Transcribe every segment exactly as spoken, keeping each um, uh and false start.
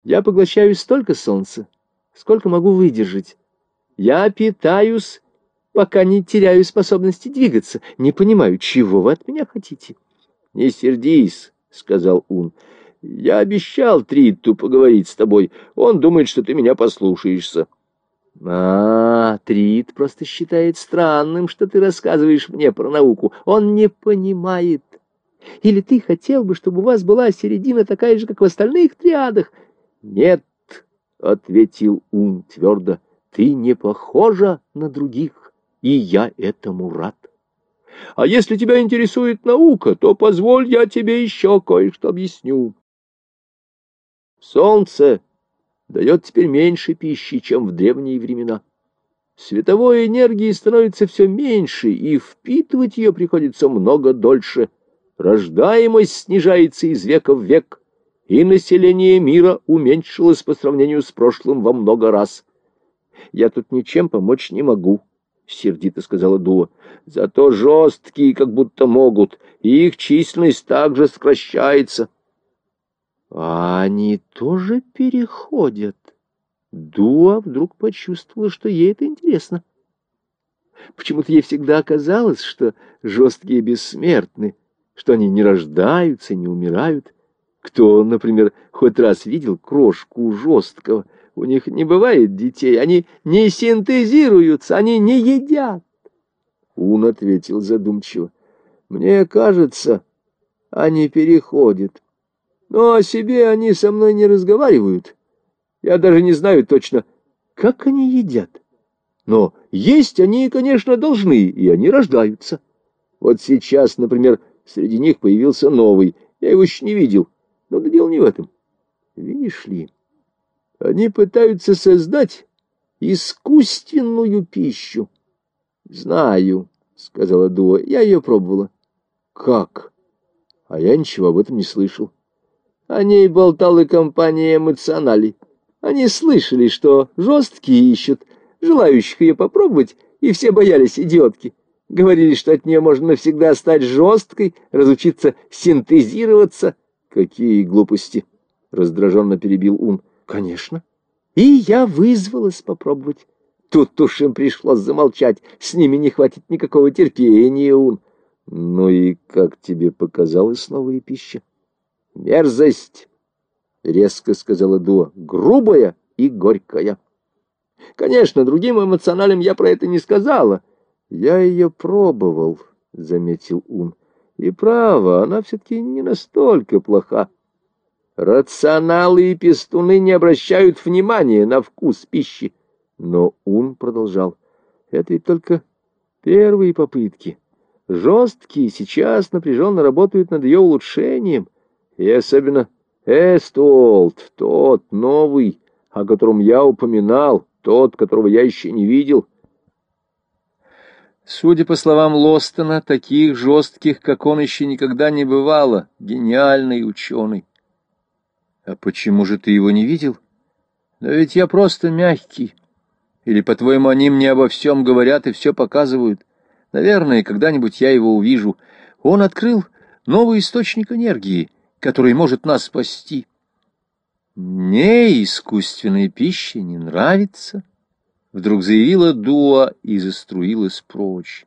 Я поглощаю столько солнца, сколько могу выдержать. Я питаюсь, пока не теряю способности двигаться. Не понимаю, чего вы от меня хотите? — Не сердись, — сказал Ун. — Я обещал Тритту поговорить с тобой. Он думает, что ты меня послушаешься. — А, Тритт просто считает странным, что ты рассказываешь мне про науку. Он не понимает. Или ты хотел бы, чтобы у вас была середина такая же, как в остальных триадах? — Нет, — ответил Ун твердо, — ты не похожа на других, и я этому рад. А если тебя интересует наука, то позволь, я тебе еще кое-что объясню. Солнце дает теперь меньше пищи, чем в древние времена. Световой энергии становится все меньше, и впитывать ее приходится много дольше. Рождаемость снижается из века в век, и население мира уменьшилось по сравнению с прошлым во много раз. Я тут ничем помочь не могу, — сердито сказала Дуа. — Зато жесткие как будто могут, и их численность также сокращается. — А они тоже переходят? Дуа вдруг почувствовала, что ей это интересно. Почему-то ей всегда казалось, что жесткие бессмертны, что они не рождаются, не умирают. Кто, например, хоть раз видел крошку жесткого? У них не бывает детей, они не синтезируются, они не едят. Ун ответил задумчиво. Мне кажется, они переходят. Но о себе они со мной не разговаривают. Я даже не знаю точно, как они едят. Но есть они, конечно, должны, и они рождаются. Вот сейчас, например, среди них появился новый. Я его еще не видел. Но да дело не в этом. Видишь ли, они пытаются создать искусственную пищу. — Знаю, — сказала Дуа, — я ее пробовала. — Как? А я ничего об этом не слышал. О ней болтала компания «Эмоционали». Они слышали, что жесткие ищут желающих ее попробовать, и все боялись идиотки. Говорили, что от нее можно навсегда стать жесткой, разучиться синтезироваться. — Какие глупости! — раздраженно перебил Ун. — Конечно. И я вызвалась попробовать. Тут уж им пришлось замолчать. С ними не хватит никакого терпения, Ун. — Ну и как тебе показалась новая пища? — Мерзость! — резко сказала Дуа. — Грубая и горькая. Конечно, другим эмоционалям я про это не сказала. — Я ее пробовал, — заметил Ун. — И право, она все-таки не настолько плоха. Рационалы и пестуны не обращают внимания на вкус пищи. Но Ун продолжал. Это ведь только первые попытки. Жесткие сейчас напряженно работают над ее улучшением. И особенно Эстуолт, тот новый, о котором я упоминал, тот, которого я еще не видел. Судя по словам Лостона, таких жестких, как он, еще никогда не бывало. Гениальный ученый. А почему же ты его не видел? Да ведь я просто мягкий. Или, по-твоему, они мне обо всем говорят и все показывают? Наверное, когда-нибудь я его увижу. Он открыл новый источник энергии, который может нас спасти. Мне искусственная пища не нравится, — вдруг заявила Дуа и заструилась прочь.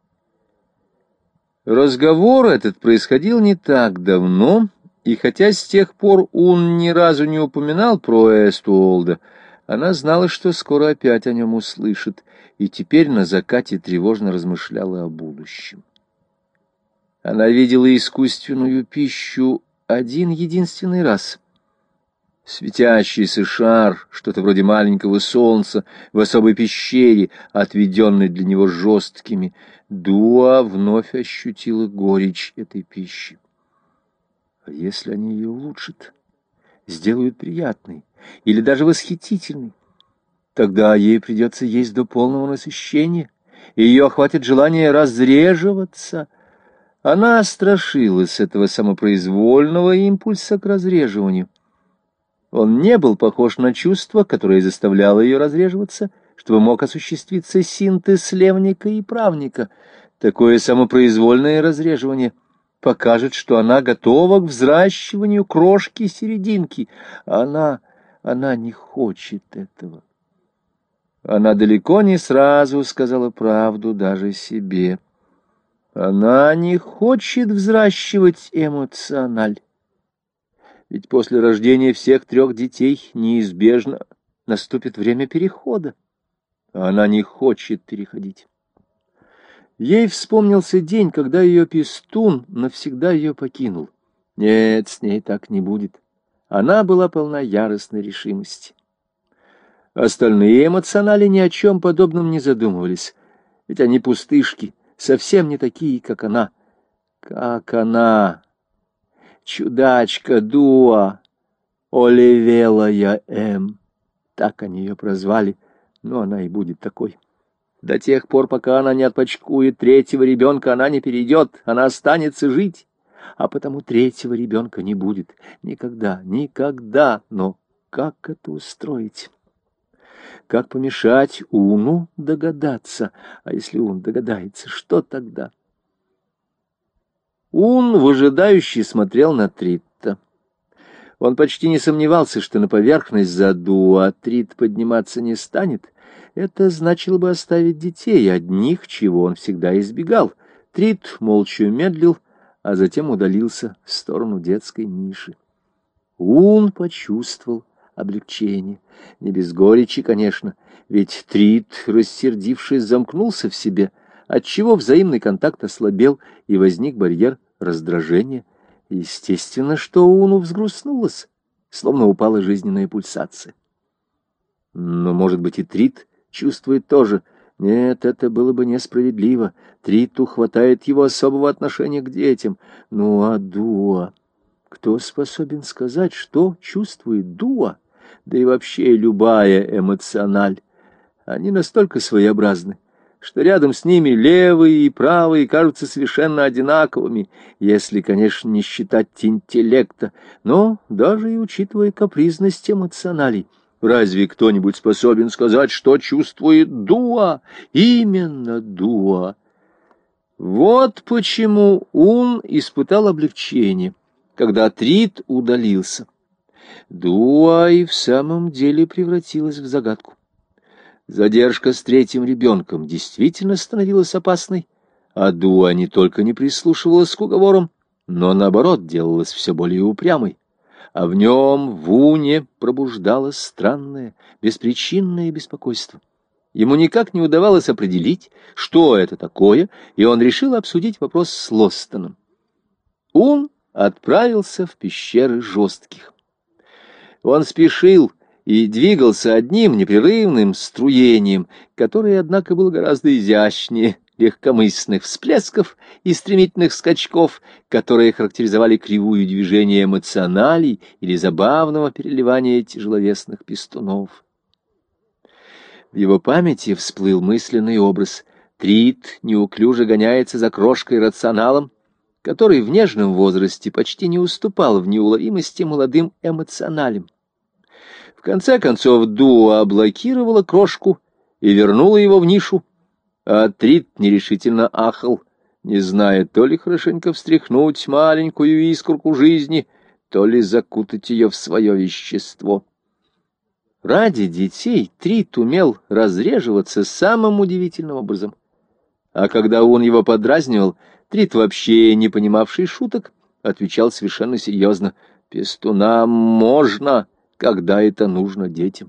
Разговор этот происходил не так давно, и хотя с тех пор он ни разу не упоминал про Эстуолда, она знала, что скоро опять о нем услышит, и теперь на закате тревожно размышляла о будущем. Она видела искусственную пищу один единственный раз. Светящийся шар, что-то вроде маленького солнца, в особой пещере, отведенной для него жесткими. Дуа вновь ощутила горечь этой пищи. А если они ее улучшат, сделают приятной или даже восхитительной, тогда ей придется есть до полного насыщения, и ее охватит желание разреживаться. Она страшилась этого самопроизвольного импульса к разреживанию. Он не был похож на чувство, которое заставляло ее разреживаться, чтобы мог осуществиться синтез левника и правника. Такое самопроизвольное разреживание покажет, что она готова к взращиванию крошки-серединки. Она она не хочет этого. Она далеко не сразу сказала правду даже себе. Она не хочет взращивать эмоциональ. Ведь после рождения всех трех детей неизбежно наступит время перехода. Она не хочет переходить. Ей вспомнился день, когда ее пестун навсегда ее покинул. Нет, с ней так не будет. Она была полна яростной решимости. Остальные эмоционали ни о чем подобном не задумывались, ведь они пустышки, совсем не такие, как она. Как она, чудачка Дуа, Оливелая М. Так они ее прозвали, но она и будет такой. До тех пор, пока она не отпочкует третьего ребенка, она не перейдет, она останется жить, а потому третьего ребенка не будет. Никогда, никогда. Но как это устроить? Как помешать Уну догадаться? А если он догадается, что тогда? Ун выжидающе смотрел на Тритта. Он почти не сомневался, что на поверхность за Дуа Трит подниматься не станет. Это значило бы оставить детей одних, чего он всегда избегал. Трит молча медлил, а затем удалился в сторону детской ниши. Ун почувствовал облегчение. Не без горечи, конечно, ведь Трит, рассердившись, замкнулся в себе, отчего взаимный контакт ослабел, и возник барьер раздражения. Естественно, что Уну взгрустнулось, словно упала жизненная пульсация. Но, может быть, и Трит чувствует тоже. Нет, это было бы несправедливо. Триту хватает его особого отношения к детям. Ну, а Дуа? Кто способен сказать, что чувствует Дуа? Да и вообще любая эмоциональ. Они настолько своеобразны, что рядом с ними левые и правые кажутся совершенно одинаковыми, если, конечно, не считать интеллекта, но даже и учитывая капризность эмоционалей. Разве кто-нибудь способен сказать, что чувствует Дуа? Именно Дуа. Вот почему Ун испытал облегчение, когда Трит удалился. Дуа и в самом деле превратилась в загадку. Задержка с третьим ребенком действительно становилась опасной, а Дуа не только не прислушивалась к уговорам, но, наоборот, делалась все более упрямой. А в нем, в Уне, пробуждалось странное, беспричинное беспокойство. Ему никак не удавалось определить, что это такое, и он решил обсудить вопрос с Лостоном. Ун отправился в пещеры жестких. Он спешил и двигался одним непрерывным струением, которое, однако, было гораздо изящнее легкомысленных всплесков и стремительных скачков, которые характеризовали кривую движения эмоционалей или забавного переливания тяжеловесных пестунов. В его памяти всплыл мысленный образ. Трит неуклюже гоняется за крошкой-рационалом, который в нежном возрасте почти не уступал в неуловимости молодым эмоционалям. В конце концов Дуа блокировала крошку и вернула его в нишу, а Трит нерешительно ахал, не зная, то ли хорошенько встряхнуть маленькую искорку жизни, то ли закутать ее в свое вещество. Ради детей Трит умел разреживаться самым удивительным образом. А когда он его подразнивал, Трит, вообще не понимавший шуток, отвечал совершенно серьезно: «Пестунам можно, когда это нужно детям».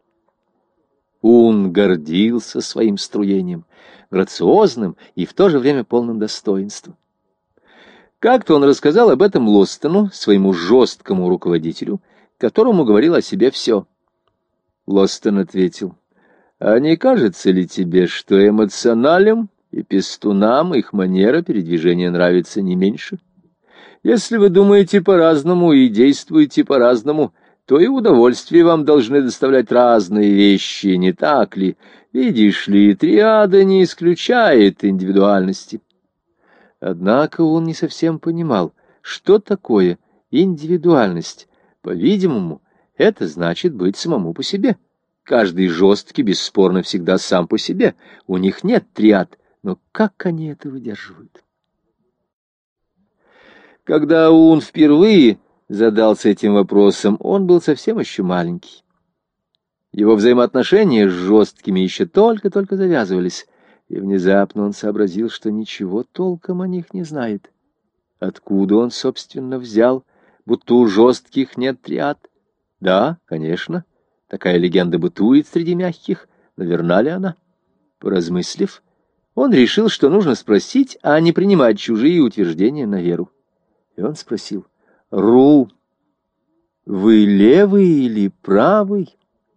Он гордился своим струением, грациозным и в то же время полным достоинства. Как-то он рассказал об этом Лостону, своему жесткому руководителю, которому говорил о себе все. Лостон ответил: «А не кажется ли тебе, что эмоционалям и пестунам их манера передвижения нравится не меньше? Если вы думаете по-разному и действуете по-разному, то и удовольствие вам должны доставлять разные вещи, не так ли? Видишь ли, триада не исключает индивидуальности». Однако он не совсем понимал, что такое индивидуальность. По-видимому, это значит быть самому по себе. Каждый жесткий, бесспорно, всегда сам по себе. У них нет триад, но как они это выдерживают? Когда он впервые задался этим вопросом, он был совсем еще маленький. Его взаимоотношения с жесткими еще только-только завязывались, и внезапно он сообразил, что ничего толком о них не знает. Откуда он, собственно, взял, будто у жестких нет триад? Да, конечно, такая легенда бытует среди мягких, но верна ли она? Поразмыслив, он решил, что нужно спросить, а не принимать чужие утверждения на веру. И он спросил: «Ру, вы левый или правый?»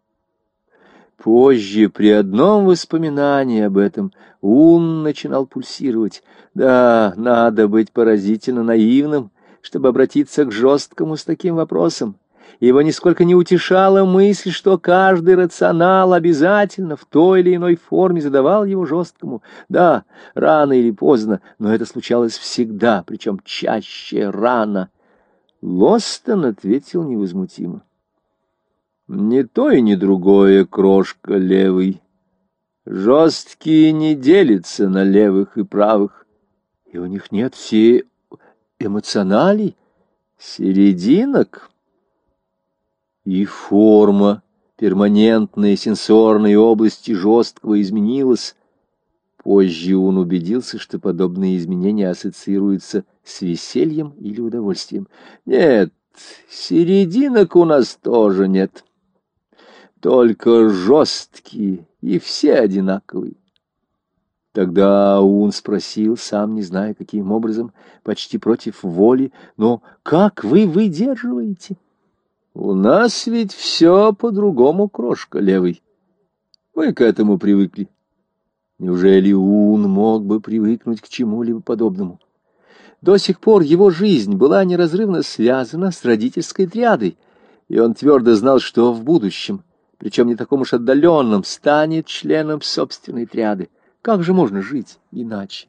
Позже, при одном воспоминании об этом, ум начинал пульсировать. Да, надо быть поразительно наивным, чтобы обратиться к жесткому с таким вопросом. Его нисколько не утешала мысль, что каждый рационал обязательно в той или иной форме задавал его жесткому. Да, рано или поздно, но это случалось всегда, причем чаще рано. Лостон ответил невозмутимо: «Ни то и ни другое, крошка левый. Жесткие не делятся на левых и правых, и у них нет все эмоционалей, серединок». И форма перманентной сенсорной области жесткого изменилась. Позже он убедился, что подобные изменения ассоциируются с весельем или удовольствием. «Нет, серединок у нас тоже нет. Только жесткие, и все одинаковые». Тогда он спросил, сам не зная каким образом, почти против воли: «Но как вы выдерживаете?» «У нас ведь все по-другому, крошка левый. Мы к этому привыкли». Неужели он мог бы привыкнуть к чему-либо подобному? До сих пор его жизнь была неразрывно связана с родительской триадой, и он твердо знал, что в будущем, причем не таком уж отдаленном, станет членом собственной триады. Как же можно жить иначе?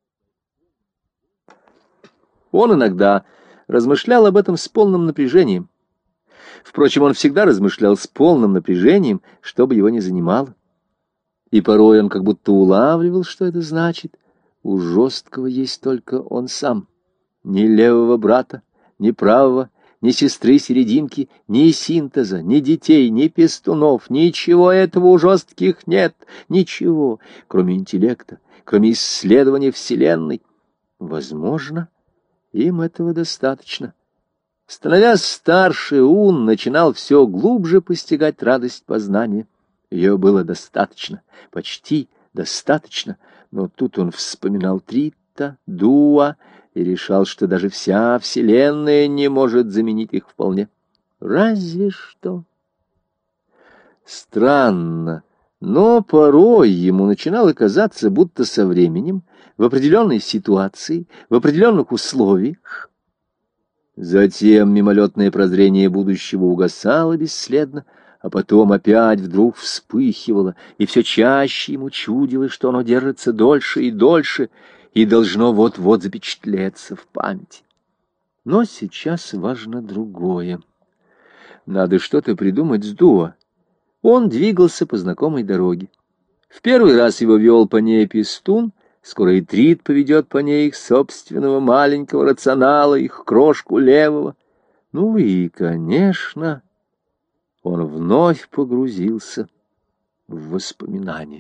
Он иногда размышлял об этом с полным напряжением. Впрочем, он всегда размышлял с полным напряжением, что бы его ни занимало. И порой он как будто улавливал, что это значит. У жесткого есть только он сам. Ни левого брата, ни правого, ни сестры-серединки, ни синтеза, ни детей, ни пестунов, ничего этого у жестких нет, ничего, кроме интеллекта, кроме исследования Вселенной. Возможно, им этого достаточно. Становясь старше, он начинал все глубже постигать радость познания. Ее было достаточно, почти достаточно, но тут он вспоминал Трита, Дуа и решал, что даже вся Вселенная не может заменить их вполне. Разве что. Странно, но порой ему начинало казаться, будто со временем, в определенной ситуации, в определенных условиях. Затем мимолетное прозрение будущего угасало бесследно, а потом опять вдруг вспыхивало, и все чаще ему чудилось, что оно держится дольше и дольше, и должно вот-вот запечатлеться в памяти. Но сейчас важно другое. Надо что-то придумать с Дуа. Он двигался по знакомой дороге. В первый раз его вел по ней пестун, скоро и Трит поведет по ней их собственного маленького рационала, их крошку левого. Ну и, конечно, он вновь погрузился в воспоминания.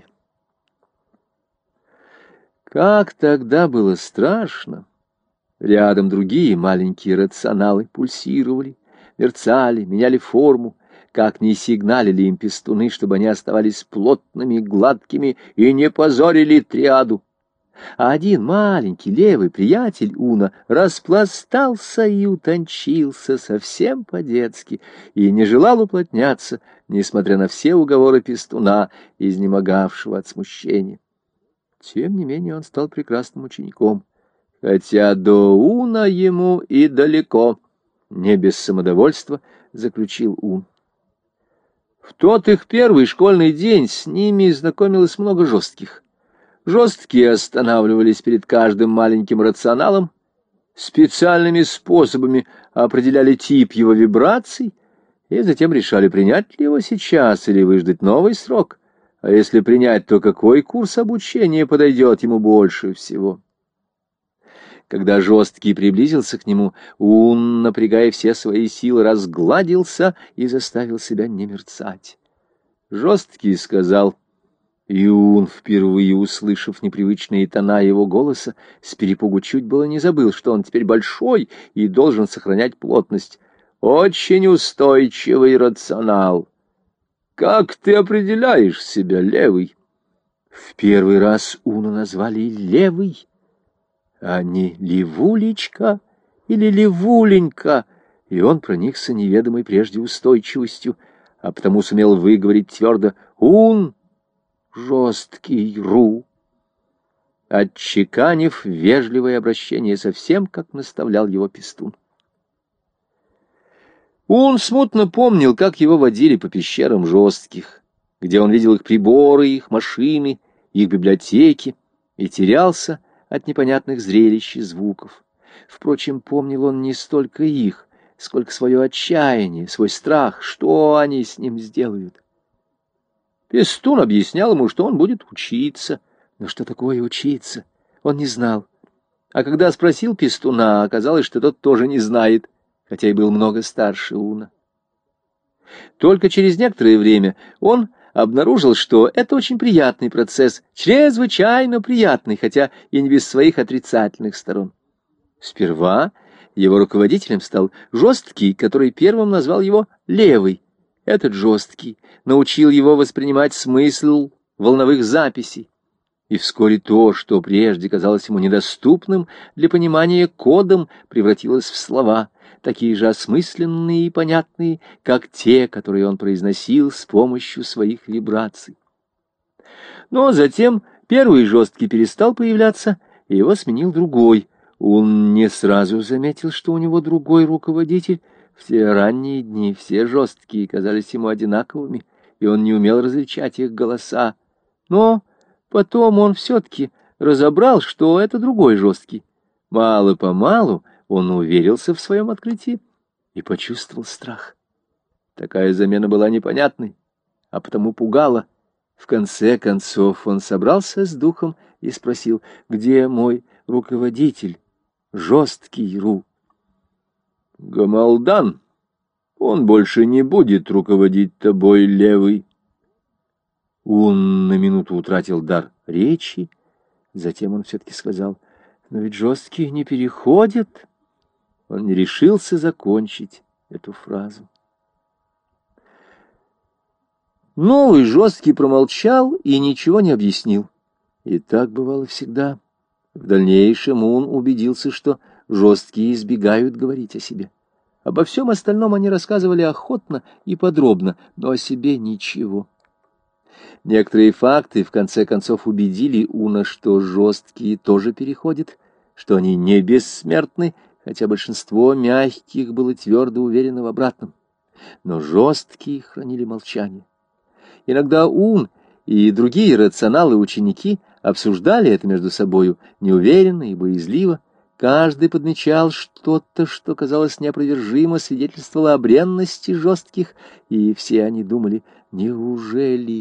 Как тогда было страшно! Рядом другие маленькие рационалы пульсировали, мерцали, меняли форму, как ни сигналили им пестуны, чтобы они оставались плотными, гладкими и не позорили триаду. А один маленький левый приятель Уна распластался и утончился совсем по-детски и не желал уплотняться, несмотря на все уговоры пестуна, изнемогавшего от смущения. Тем не менее он стал прекрасным учеником, хотя до Уна ему и далеко, не без самодовольства заключил Ун. В тот их первый школьный день с ними знакомилось много жестких. Жесткие останавливались перед каждым маленьким рационалом, специальными способами определяли тип его вибраций и затем решали, принять ли его сейчас или выждать новый срок, а если принять, то какой курс обучения подойдет ему больше всего. Когда Жесткий приблизился к нему, Ун, напрягая все свои силы, разгладился и заставил себя не мерцать. Жесткий сказал, и Ун, впервые услышав непривычные тона его голоса, с перепугу чуть было не забыл, что он теперь большой и должен сохранять плотность. «Очень устойчивый рационал. Как ты определяешь себя, Левый?» В первый раз Уна назвали Левый, а не Левулечка или Левуленька, и он проникся неведомой прежде устойчивостью, а потому сумел выговорить твердо «Ун, Жесткий Ру», отчеканив вежливое обращение совсем, как наставлял его Пестун. Он смутно помнил, как его водили по пещерам Жестких, где он видел их приборы, их машины, их библиотеки, и терялся от непонятных зрелищ и звуков. Впрочем, помнил он не столько их, сколько свое отчаяние, свой страх, что они с ним сделают. Пестун объяснял ему, что он будет учиться. Но что такое учиться? Он не знал. А когда спросил Пестуна, оказалось, что тот тоже не знает, хотя и был много старше Уна. Только через некоторое время он обнаружил, что это очень приятный процесс, чрезвычайно приятный, хотя и не без своих отрицательных сторон. Сперва его руководителем стал Жесткий, который первым назвал его Левый. Этот Жесткий научил его воспринимать смысл волновых записей. И вскоре то, что прежде казалось ему недоступным для понимания кодом, превратилось в слова, такие же осмысленные и понятные, как те, которые он произносил с помощью своих вибраций. Но затем первый Жесткий перестал появляться, и его сменил другой. Он не сразу заметил, что у него другой руководитель. Все ранние дни, все Жесткие казались ему одинаковыми, и он не умел различать их голоса. Но потом он все-таки разобрал, что это другой Жесткий. Мало-помалу он уверился в своем открытии и почувствовал страх. Такая замена была непонятной, а потому пугала. В конце концов он собрался с духом и спросил, где мой руководитель, Жесткий Ру? Гамалдан, он больше не будет руководить тобой, Левый. Он на минуту утратил дар речи, затем он все-таки сказал, но ведь Жесткие не переходят. Он не решился закончить эту фразу. Новый Жесткий промолчал и ничего не объяснил. И так бывало всегда. В дальнейшем он убедился, что Жесткие избегают говорить о себе. Обо всем остальном они рассказывали охотно и подробно, но о себе ничего. Некоторые факты в конце концов убедили Уна, что Жесткие тоже переходят, что они не бессмертны, хотя большинство мягких было твердо уверено в обратном. Но Жесткие хранили молчание. Иногда Ун и другие рационалы-ученики обсуждали это между собою неуверенно и боязливо. Каждый подмечал что-то, что, казалось, неопровержимо свидетельствовало о бренности Жестких, и все они думали «неужели?».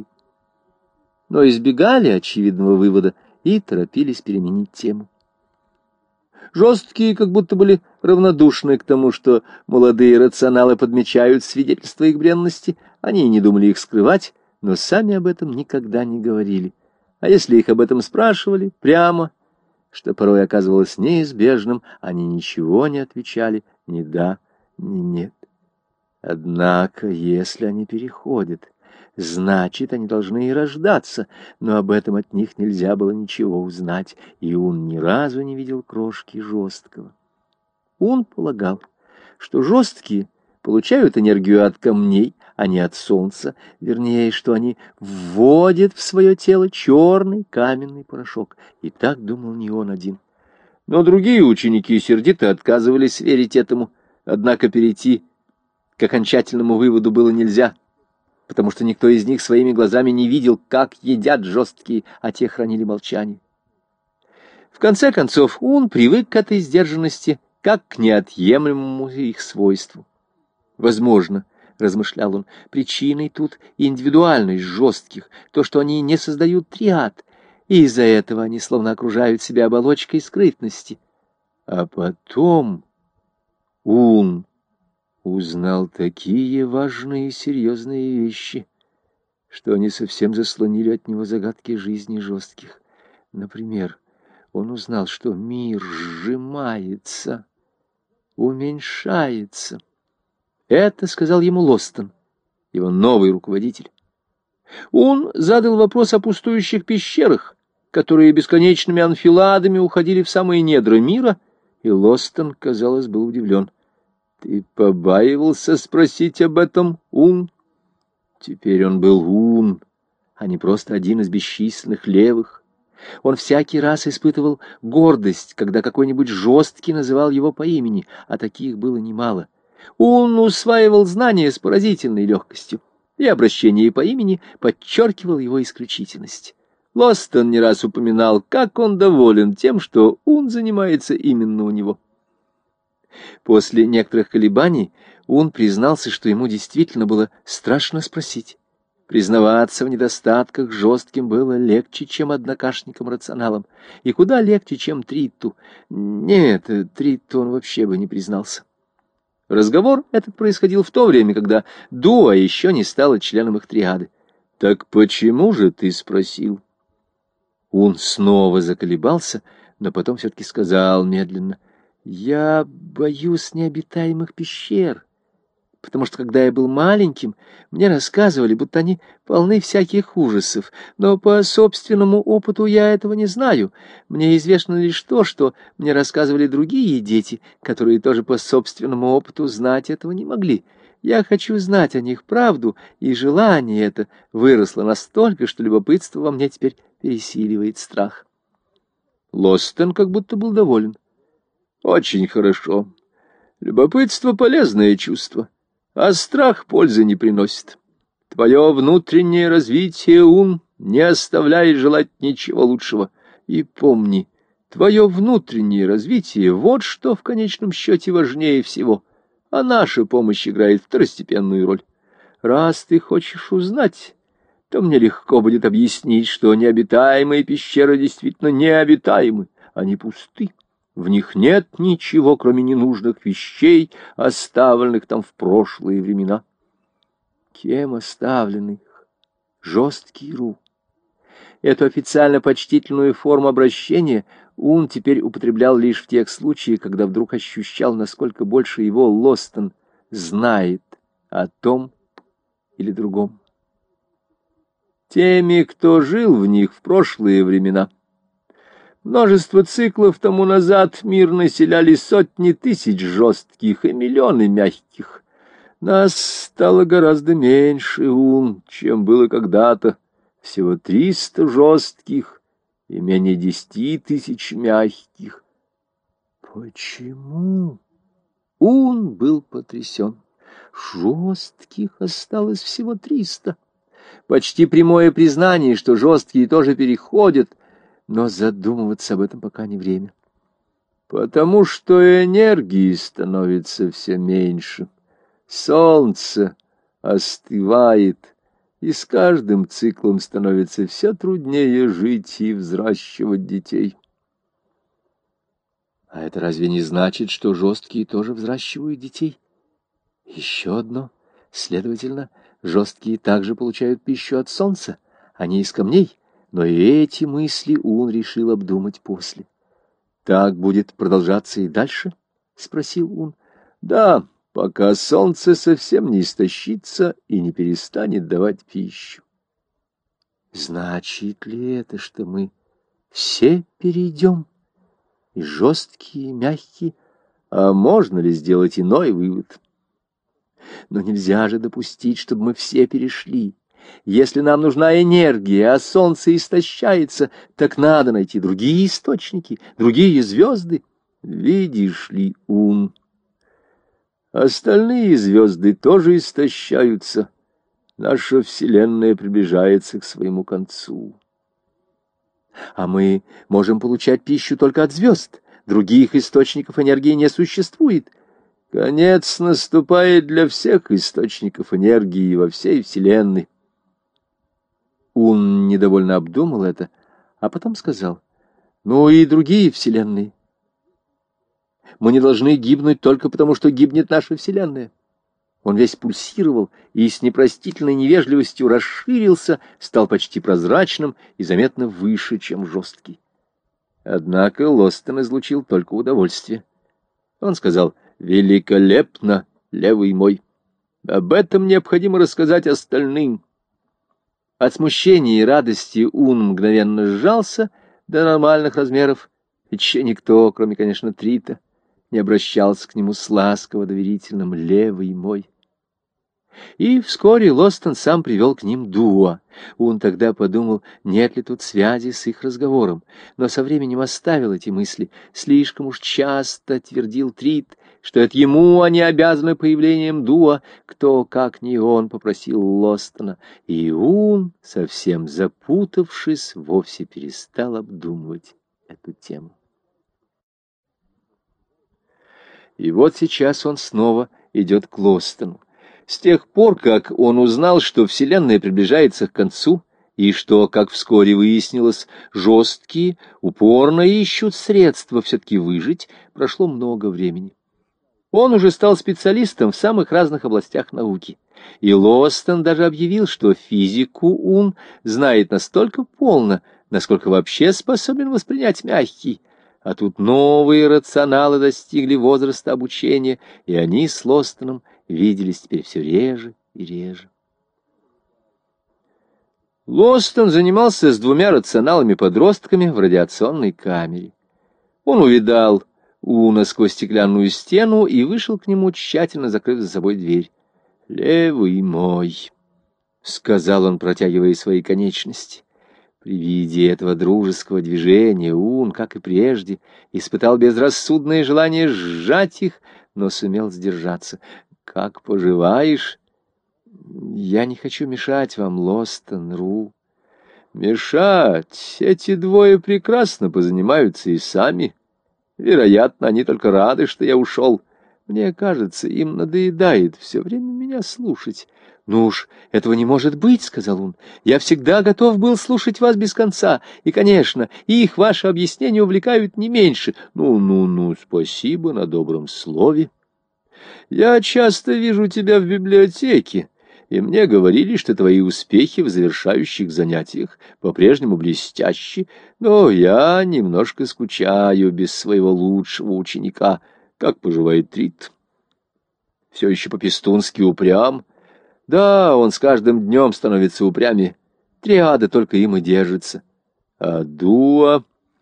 Но избегали очевидного вывода и торопились переменить тему. Жесткие как будто были равнодушны к тому, что молодые рационалы подмечают свидетельства их бренности. Они не думали их скрывать, но сами об этом никогда не говорили. А если их об этом спрашивали прямо, что порой оказывалось неизбежным, они ничего не отвечали ни да, ни нет. Однако, если они переходят, значит, они должны и рождаться, но об этом от них нельзя было ничего узнать, и он ни разу не видел крошки Жесткого. Он полагал, что Жесткие получают энергию от камней, а не от солнца, вернее, что они вводят в свое тело черный каменный порошок. И так думал не он один. Но другие ученики сердито отказывались верить этому, однако перейти к окончательному выводу было нельзя, потому что никто из них своими глазами не видел, как едят Жесткие, а те хранили молчание. В конце концов, он привык к этой сдержанности, как к неотъемлемому их свойству. Возможно, — размышлял он, — причиной тут индивидуальность Жестких, то, что они не создают триад, и из-за этого они словно окружают себя оболочкой скрытности. А потом Ун узнал такие важные и серьезные вещи, что они совсем заслонили от него загадки жизни жестких. Например, он узнал, что мир сжимается, уменьшается. Это сказал ему Лостон, его новый руководитель. Он задал вопрос о пустующих пещерах, которые бесконечными анфиладами уходили в самые недра мира, и Лостон, казалось, был удивлен. «Ты побаивался спросить об этом, Ун?» Теперь он был Ун, а не просто один из бесчисленных левых. Он всякий раз испытывал гордость, когда какой-нибудь жесткий называл его по имени, а таких было немало. Он усваивал знания с поразительной легкостью, и обращение по имени подчеркивал его исключительность. Лостон не раз упоминал, как он доволен тем, что Ун занимается именно у него. После некоторых колебаний он признался, что ему действительно было страшно спросить. Признаваться в недостатках жестким было легче, чем однокашникам-рационалам, и куда легче, чем Тритту. Нет, Тритту он вообще бы не признался. Разговор этот происходил в то время, когда Дуа еще не стала членом их триады. «Так почему же ты спросил?» Он снова заколебался, но потом все-таки сказал медленно: «Я боюсь необитаемых пещер, потому что, когда я был маленьким, мне рассказывали, будто они полны всяких ужасов, но по собственному опыту я этого не знаю. Мне известно лишь то, что мне рассказывали другие дети, которые тоже по собственному опыту знать этого не могли. Я хочу знать о них правду, и желание это выросло настолько, что любопытство во мне теперь пересиливает страх». Лостон как будто был доволен. «Очень хорошо. Любопытство — полезное чувство, а страх пользы не приносит. Твое внутреннее развитие, Ун, не оставляет желать ничего лучшего. И помни, твое внутреннее развитие — вот что в конечном счете важнее всего, а наша помощь играет второстепенную роль. Раз ты хочешь узнать, то мне легко будет объяснить, что необитаемые пещеры действительно необитаемы, они пусты. В них нет ничего, кроме ненужных вещей, оставленных там в прошлые времена». Кем оставленных? Жесткий Ру. Эту официально почтительную форму обращения он теперь употреблял лишь в тех случаях, когда вдруг ощущал, насколько больше его Лостон знает о том или другом. Теми, кто жил в них в прошлые времена. Множество циклов тому назад мир населяли сотни тысяч жестких и миллионы мягких. Нас стало гораздо меньше, Ун, чем было когда-то. Всего триста жестких и менее десяти тысяч мягких. Почему? Ун был потрясен. Жестких осталось всего триста. Почти прямое признание, что жесткие тоже переходят, но задумываться об этом пока не время. Потому что энергии становится все меньше. Солнце остывает, и с каждым циклом становится все труднее жить и взращивать детей. А это разве не значит, что жесткие тоже взращивают детей? Еще одно. Следовательно, жесткие также получают пищу от солнца, а не из камней. Но и эти мысли он решил обдумать после. «Так будет продолжаться и дальше?» — спросил он. «Да, пока солнце совсем не истощится и не перестанет давать пищу». «Значит ли это, что мы все перейдем, и жесткие, и мягкие? А можно ли сделать иной вывод? Но нельзя же допустить, чтобы мы все перешли. Если нам нужна энергия, а солнце истощается, так надо найти другие источники, другие звезды. Видишь ли, Ун, остальные звезды тоже истощаются. Наша Вселенная приближается к своему концу. А мы можем получать пищу только от звезд. Других источников энергии не существует. Конец наступает для всех источников энергии во всей Вселенной. Он недовольно обдумал это, а потом сказал: «Ну и другие вселенные. Мы не должны гибнуть только потому, что гибнет наша Вселенная. Он весь пульсировал и с непростительной невежливостью расширился, стал почти прозрачным и заметно выше, чем жесткий. Однако Лостон излучил только удовольствие. Он сказал: «Великолепно, левый мой! Об этом необходимо рассказать остальным». От смущения и радости Ун мгновенно сжался до нормальных размеров, и еще никто, кроме, конечно, Трита, не обращался к нему с ласково-доверительным «левый мой». И вскоре Лостон сам привел к ним Дуа. Он тогда подумал, нет ли тут связи с их разговором, но со временем оставил эти мысли. Слишком уж часто твердил Трит, что это ему они обязаны появлением Дуа. Кто, как не он, попросил Лостона. И он, совсем запутавшись, вовсе перестал обдумывать эту тему. И вот сейчас он снова идет к Лостону. С тех пор, как он узнал, что Вселенная приближается к концу, и что, как вскоре выяснилось, жесткие, упорно ищут средства все-таки выжить, прошло много времени. Он уже стал специалистом в самых разных областях науки. И Лостон даже объявил, что физику он знает настолько полно, насколько вообще способен воспринять мягкий. А тут новые рационалы достигли возраста обучения, и они с Лостоном виделись теперь все реже и реже. Лостон занимался с двумя рационалами-подростками в радиационной камере. Он увидал Уна сквозь стеклянную стену и вышел к нему, тщательно закрыв за собой дверь. «Левый мой», — сказал он, протягивая свои конечности. При виде этого дружеского движения Ун, как и прежде, испытал безрассудное желание сжать их, но сумел сдержаться. «Как поживаешь?» «Я не хочу мешать вам, Лостон, Ру». «Мешать? Эти двое прекрасно позанимаются и сами. Вероятно, они только рады, что я ушел. Мне кажется, им надоедает все время меня слушать». «Ну уж, этого не может быть», — сказал он. «Я всегда готов был слушать вас без конца. И, конечно, их ваши объяснения увлекают не меньше». «Ну-ну-ну, спасибо на добром слове. Я часто вижу тебя в библиотеке, и мне говорили, что твои успехи в завершающих занятиях по-прежнему блестящи, но я немножко скучаю без своего лучшего ученика. Как поживает Трит? Все еще по-пестунски упрям?» «Да, он с каждым днем становится упрямее. Триада только им и держится. А Дуа?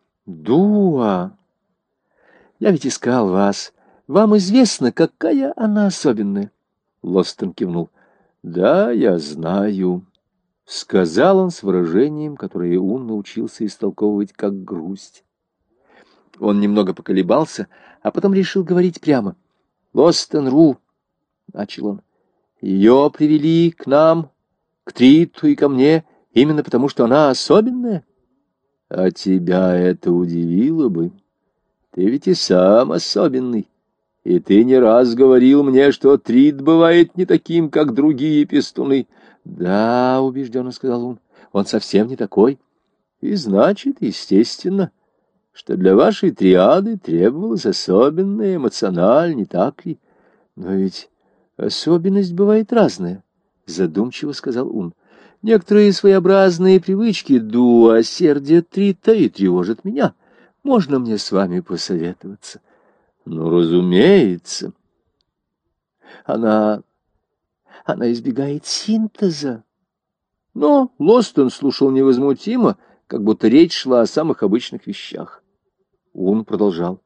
Дуа? Я ведь искал вас. Вам известно, какая она особенная?» Лостон кивнул. «Да, я знаю», — сказал он с выражением, которое он научился истолковывать как грусть. Он немного поколебался, а потом решил говорить прямо. «Лостон Ру», — начал он, — «ее привели к нам, к Триту и ко мне, именно потому, что она особенная». «А тебя это удивило бы? Ты ведь и сам особенный. И ты не раз говорил мне, что Трит бывает не таким, как другие пестуны». «Да, — убежденно сказал он, — он совсем не такой. И значит, естественно, что для вашей триады требовалось особенное, эмоциональ, не так ли? Но ведь особенность бывает разная, — задумчиво сказал он. Некоторые своеобразные привычки Дуа сердят Трита и тревожат меня. Можно мне с вами посоветоваться?» «Ну, разумеется. Она... она избегает синтеза». Но Лостон слушал невозмутимо, как будто речь шла о самых обычных вещах. Он продолжал.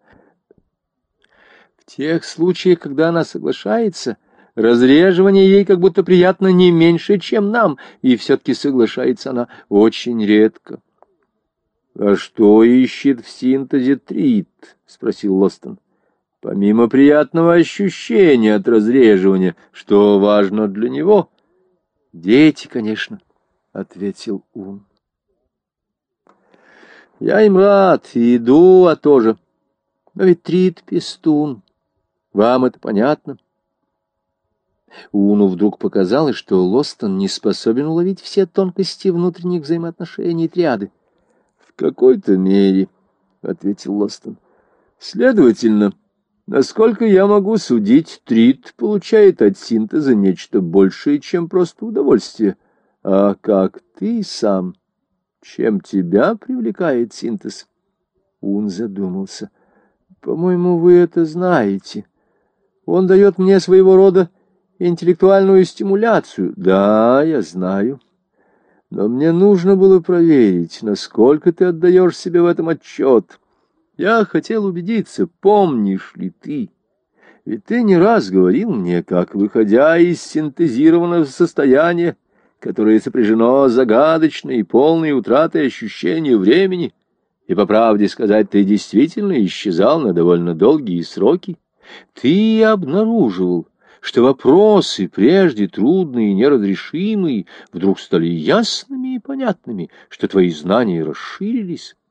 «В тех случаях, когда она соглашается, разреживание ей как будто приятно не меньше, чем нам, и все-таки соглашается она очень редко». «А что ищет в синтезе Трит?» — спросил Лостон. «Помимо приятного ощущения от разреживания, что важно для него?» «Дети, конечно», — ответил он. «Я им рад, и иду, а тоже. Но ведь Трит — пестун. Вам это понятно?» Уну вдруг показалось, что Лостон не способен уловить все тонкости внутренних взаимоотношений триады. «В какой-то мере», — ответил Лостон. «Следовательно, Насколько я могу судить, Трит получает от синтеза нечто большее, чем просто удовольствие. А как ты сам? Чем тебя привлекает синтез? Ун задумался. По-моему, вы это знаете. Он дает мне своего рода интеллектуальную стимуляцию. Да, я знаю. Но мне нужно было проверить, насколько ты отдаешь себе в этом отчет. Я хотел убедиться, помнишь ли ты. Ведь ты не раз говорил мне, как, выходя из синтезированного состояния, которое сопряжено с загадочной и полной утратой ощущения времени, и, по правде сказать, ты действительно исчезал на довольно долгие сроки, ты обнаруживал, что вопросы, прежде трудные и неразрешимые, вдруг стали ясными и понятными, что твои знания расширились,